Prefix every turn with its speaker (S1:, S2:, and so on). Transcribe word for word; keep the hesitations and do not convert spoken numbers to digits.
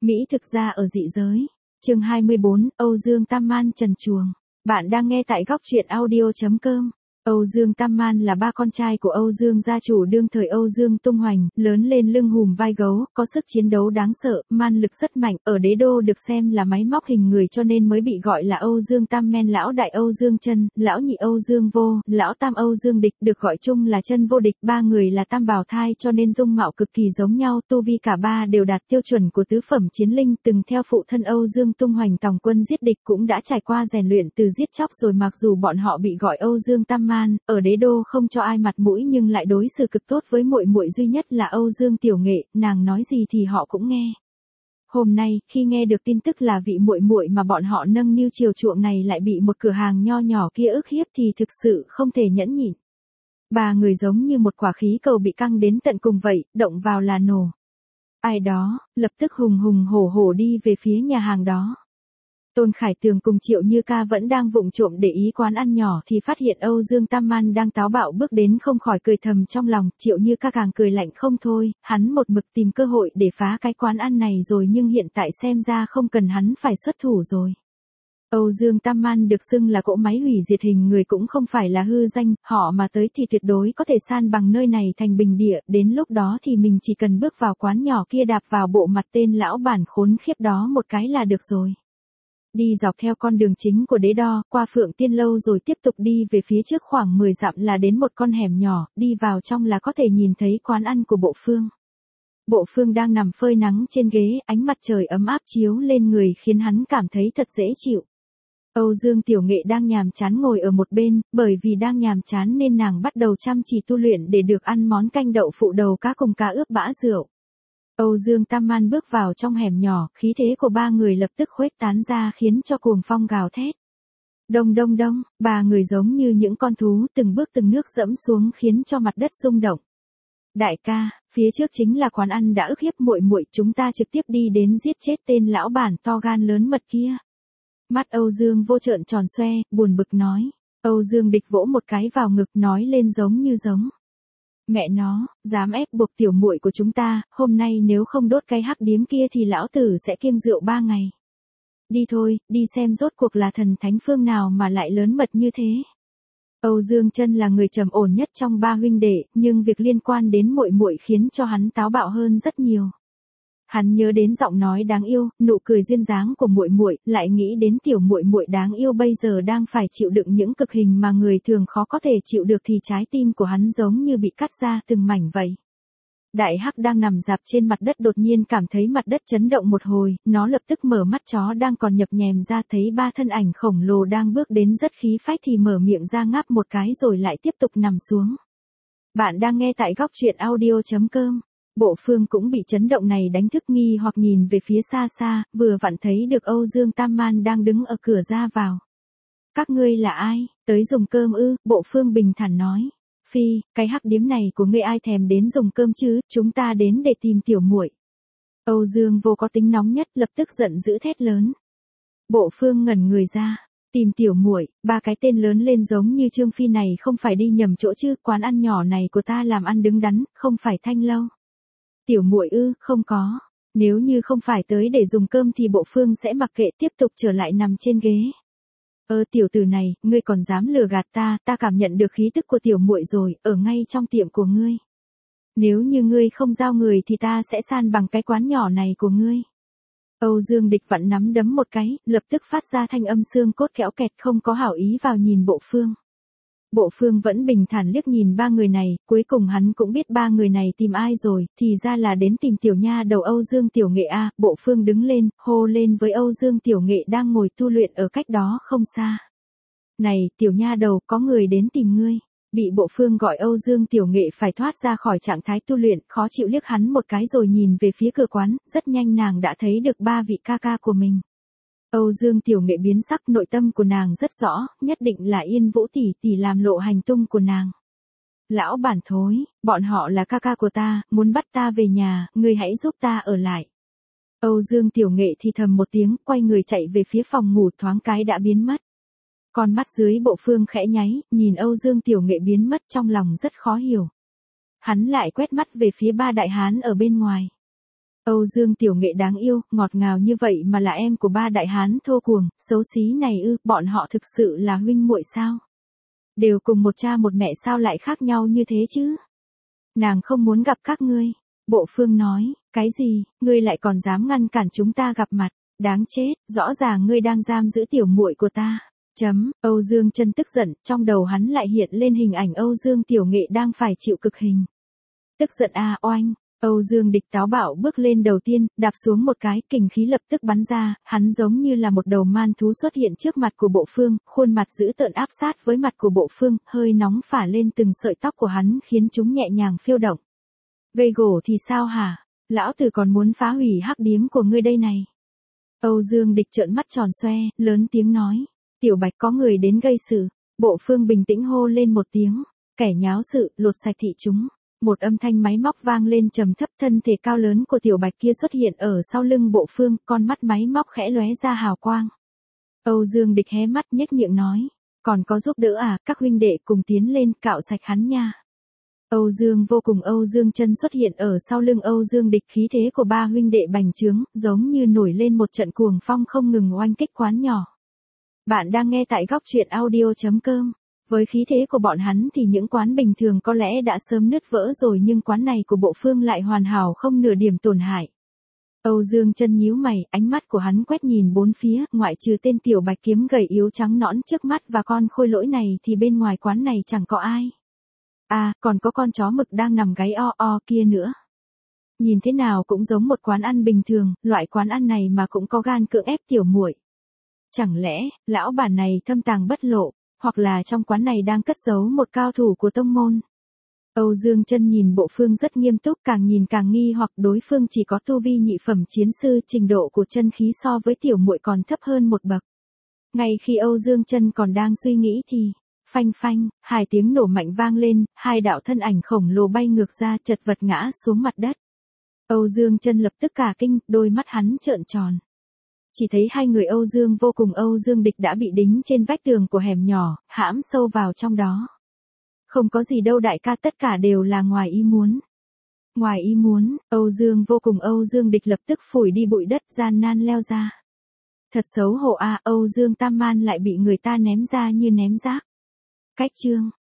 S1: Mỹ thực ra ở dị giới. Chương hai mươi bốn, Âu Dương Tam Man trần truồng. Bạn đang nghe tại góc truyện audio chấm com. Âu Dương Tam Man là ba con trai của Âu Dương gia chủ đương thời Âu Dương tung hoành, lớn lên lưng hùm vai gấu, có sức chiến đấu đáng sợ, man lực rất mạnh, ở đế đô được xem là máy móc hình người cho nên mới bị gọi là Âu Dương Tam Men. Lão đại Âu Dương Chân, lão nhị Âu Dương Vô, lão tam Âu Dương Địch được gọi chung là Chân Vô Địch, ba người là tam bào thai cho nên dung mạo cực kỳ giống nhau, tu vi cả ba đều đạt tiêu chuẩn của tứ phẩm chiến linh, từng theo phụ thân Âu Dương tung hoành tòng quân giết địch, cũng đã trải qua rèn luyện từ giết chóc rồi. Mặc dù bọn họ bị gọi Âu Dương Tam Man, ở đế đô không cho ai mặt mũi nhưng lại đối xử cực tốt với muội muội duy nhất là Âu Dương Tiểu Nghệ, nàng nói gì thì họ cũng nghe. Hôm nay, khi nghe được tin tức là vị muội muội mà bọn họ nâng niu chiều chuộng này lại bị một cửa hàng nho nhỏ kia ức hiếp thì thực sự không thể nhẫn nhịn. Ba người giống như một quả khí cầu bị căng đến tận cùng vậy, động vào là nổ. Ai đó, lập tức hùng hùng hổ hổ đi về phía nhà hàng đó. Tôn Khải Tường cùng Triệu Như Ca vẫn đang vụng trộm để ý quán ăn nhỏ thì phát hiện Âu Dương Tam Man đang táo bạo bước đến, không khỏi cười thầm trong lòng. Triệu Như Ca càng cười lạnh không thôi, hắn một mực tìm cơ hội để phá cái quán ăn này rồi nhưng hiện tại xem ra không cần hắn phải xuất thủ rồi. Âu Dương Tam Man được xưng là cỗ máy hủy diệt hình người cũng không phải là hư danh, họ mà tới thì tuyệt đối có thể san bằng nơi này thành bình địa, đến lúc đó thì mình chỉ cần bước vào quán nhỏ kia đạp vào bộ mặt tên lão bản khốn khiếp đó một cái là được rồi. Đi dọc theo con đường chính của đế đo, qua Phượng Tiên Lâu rồi tiếp tục đi về phía trước khoảng mười dặm là đến một con hẻm nhỏ, đi vào trong là có thể nhìn thấy quán ăn của Bộ Phương. Bộ Phương đang nằm phơi nắng trên ghế, ánh mặt trời ấm áp chiếu lên người khiến hắn cảm thấy thật dễ chịu. Âu Dương Tiểu Nghệ đang nhàm chán ngồi ở một bên, bởi vì đang nhàm chán nên nàng bắt đầu chăm chỉ tu luyện để được ăn món canh đậu phụ đầu cá cùng cá ướp bã rượu. Âu Dương Tam Man bước vào trong hẻm nhỏ, khí thế của ba người lập tức khuếch tán ra khiến cho cuồng phong gào thét. Đông đông đông, ba người giống như những con thú từng bước từng nước dẫm xuống khiến cho mặt đất rung động. Đại ca, phía trước chính là quán ăn đã ức hiếp muội muội, chúng ta trực tiếp đi đến giết chết tên lão bản to gan lớn mật kia. Mắt Âu Dương Vô trợn tròn xoe, buồn bực nói. Âu Dương Địch vỗ một cái vào ngực nói lên giống như giống. Mẹ nó, dám ép buộc tiểu muội của chúng ta, hôm nay nếu không đốt cái hắc điếm kia thì lão tử sẽ kiêng rượu ba ngày. Đi thôi, đi xem rốt cuộc là thần thánh phương nào mà lại lớn mật như thế. Âu Dương Chân là người trầm ổn nhất trong ba huynh đệ, nhưng việc liên quan đến muội muội khiến cho hắn táo bạo hơn rất nhiều. Hắn nhớ đến giọng nói đáng yêu, nụ cười duyên dáng của muội muội, lại nghĩ đến tiểu muội muội đáng yêu bây giờ đang phải chịu đựng những cực hình mà người thường khó có thể chịu được thì trái tim của hắn giống như bị cắt ra từng mảnh vậy. Đại Hắc đang nằm rạp trên mặt đất đột nhiên cảm thấy mặt đất chấn động một hồi, nó lập tức mở mắt chó đang còn nhập nhèm ra thấy ba thân ảnh khổng lồ đang bước đến rất khí phách thì mở miệng ra ngáp một cái rồi lại tiếp tục nằm xuống. Bạn đang nghe tại góc truyện audio chấm com. Bộ Phương cũng bị chấn động này đánh thức nghi hoặc nhìn về phía xa xa, vừa vặn thấy được Âu Dương Tam Man đang đứng ở cửa ra vào. Các ngươi là ai, tới dùng cơm ư? Bộ Phương bình thản nói. Phi, cái hắc điếm này của ngươi ai thèm đến dùng cơm chứ, chúng ta đến để tìm tiểu muội. Âu Dương Vô có tính nóng nhất, lập tức giận dữ thét lớn. Bộ Phương ngẩn người ra. Tìm tiểu muội, ba cái tên lớn lên giống như Trương Phi này không phải đi nhầm chỗ chứ, quán ăn nhỏ này của ta làm ăn đứng đắn, không phải Thanh Lâu. Tiểu muội ư, không có. Nếu như không phải tới để dùng cơm thì Bộ Phương sẽ mặc kệ tiếp tục trở lại nằm trên ghế. Ơ tiểu tử này, ngươi còn dám lừa gạt ta, ta cảm nhận được khí tức của tiểu muội rồi, ở ngay trong tiệm của ngươi. Nếu như ngươi không giao người thì ta sẽ san bằng cái quán nhỏ này của ngươi. Âu Dương Địch vặn nắm đấm một cái, lập tức phát ra thanh âm xương cốt kẽo kẹt không có hảo ý vào nhìn Bộ Phương. Bộ Phương vẫn bình thản liếc nhìn ba người này, cuối cùng hắn cũng biết ba người này tìm ai rồi, thì ra là đến tìm tiểu nha đầu Âu Dương Tiểu Nghệ a. Bộ Phương đứng lên, hô lên với Âu Dương Tiểu Nghệ đang ngồi tu luyện ở cách đó không xa. Này, tiểu nha đầu, có người đến tìm ngươi. Bị Bộ Phương gọi Âu Dương Tiểu Nghệ phải thoát ra khỏi trạng thái tu luyện, khó chịu liếc hắn một cái rồi nhìn về phía cửa quán, rất nhanh nàng đã thấy được ba vị ca ca của mình. Âu Dương Tiểu Nghệ biến sắc, nội tâm của nàng rất rõ, nhất định là Yên Vũ tỷ tỷ làm lộ hành tung của nàng. Lão bản thối, bọn họ là ca ca của ta, muốn bắt ta về nhà, ngươi hãy giúp ta ở lại. Âu Dương Tiểu Nghệ thì thầm một tiếng, quay người chạy về phía phòng ngủ, thoáng cái đã biến mất. Con mắt dưới Bộ Phương khẽ nháy, nhìn Âu Dương Tiểu Nghệ biến mất trong lòng rất khó hiểu. Hắn lại quét mắt về phía ba đại hán ở bên ngoài. Âu Dương tiểu nghệ đáng yêu, ngọt ngào như vậy mà là em của ba đại hán thô cuồng, xấu xí này ư, bọn họ thực sự là huynh muội sao? Đều cùng một cha một mẹ sao lại khác nhau như thế chứ? Nàng không muốn gặp các ngươi. Bộ Phương nói, cái gì, ngươi lại còn dám ngăn cản chúng ta gặp mặt, đáng chết, rõ ràng ngươi đang giam giữ tiểu muội của ta. Chấm, Âu Dương Chân tức giận, trong đầu hắn lại hiện lên hình ảnh Âu Dương tiểu nghệ đang phải chịu cực hình. Tức giận a oanh, Âu Dương Địch táo bạo bước lên đầu tiên, đạp xuống một cái, kình khí lập tức bắn ra, hắn giống như là một đầu man thú xuất hiện trước mặt của Bộ Phương, khuôn mặt dữ tợn áp sát với mặt của Bộ Phương, hơi nóng phả lên từng sợi tóc của hắn khiến chúng nhẹ nhàng phiêu động. Gây gổ thì sao hả? Lão tử còn muốn phá hủy hắc điếm của ngươi đây này. Âu Dương Địch trợn mắt tròn xoe, lớn tiếng nói. Tiểu Bạch có người đến gây sự. Bộ Phương bình tĩnh hô lên một tiếng. Kẻ nháo sự, lột sạch thị chúng. Một âm thanh máy móc vang lên trầm thấp, thân thể cao lớn của Tiểu Bạch kia xuất hiện ở sau lưng Bộ Phương, con mắt máy móc khẽ lóe ra hào quang. Âu Dương Địch hé mắt nhếch miệng nói. Còn có giúp đỡ à, các huynh đệ cùng tiến lên cạo sạch hắn nha. Âu Dương Vô cùng Âu Dương Chân xuất hiện ở sau lưng Âu Dương Địch, khí thế của ba huynh đệ bành trướng, giống như nổi lên một trận cuồng phong không ngừng oanh kích quán nhỏ. Bạn đang nghe tại góc truyện audio chấm com. Với khí thế của bọn hắn thì những quán bình thường có lẽ đã sớm nứt vỡ rồi, nhưng quán này của Bộ Phương lại hoàn hảo không nửa điểm tổn hại. Âu Dương Chân nhíu mày, ánh mắt của hắn quét nhìn bốn phía, ngoại trừ tên Tiểu Bạch kiếm gầy yếu trắng nõn trước mắt và con khôi lỗi này thì bên ngoài quán này chẳng có ai. À, còn có con chó mực đang nằm gáy o o kia nữa. Nhìn thế nào cũng giống một quán ăn bình thường, loại quán ăn này mà cũng có gan cưỡng ép tiểu muội. Chẳng lẽ, lão bản này thâm tàng bất lộ, hoặc là trong quán này đang cất giấu một cao thủ của tông môn. Âu Dương Chân nhìn Bộ Phương rất nghiêm túc, càng nhìn càng nghi hoặc đối phương chỉ có tu vi nhị phẩm chiến sư, trình độ của chân khí so với tiểu muội còn thấp hơn một bậc. Ngay khi Âu Dương Chân còn đang suy nghĩ thì, phanh phanh, hai tiếng nổ mạnh vang lên, hai đạo thân ảnh khổng lồ bay ngược ra, chật vật ngã xuống mặt đất. Âu Dương Chân lập tức cả kinh, đôi mắt hắn trợn tròn. Chỉ thấy hai người Âu Dương Vô cùng Âu Dương Địch đã bị đính trên vách tường của hẻm nhỏ, hãm sâu vào trong đó. Không có gì đâu đại ca, tất cả đều là ngoài ý muốn. Ngoài ý muốn, Âu Dương Vô cùng Âu Dương Địch lập tức phủi đi bụi đất, gian nan leo ra. Thật xấu hổ a, Âu Dương Tam Man lại bị người ta ném ra như ném rác. Cách chương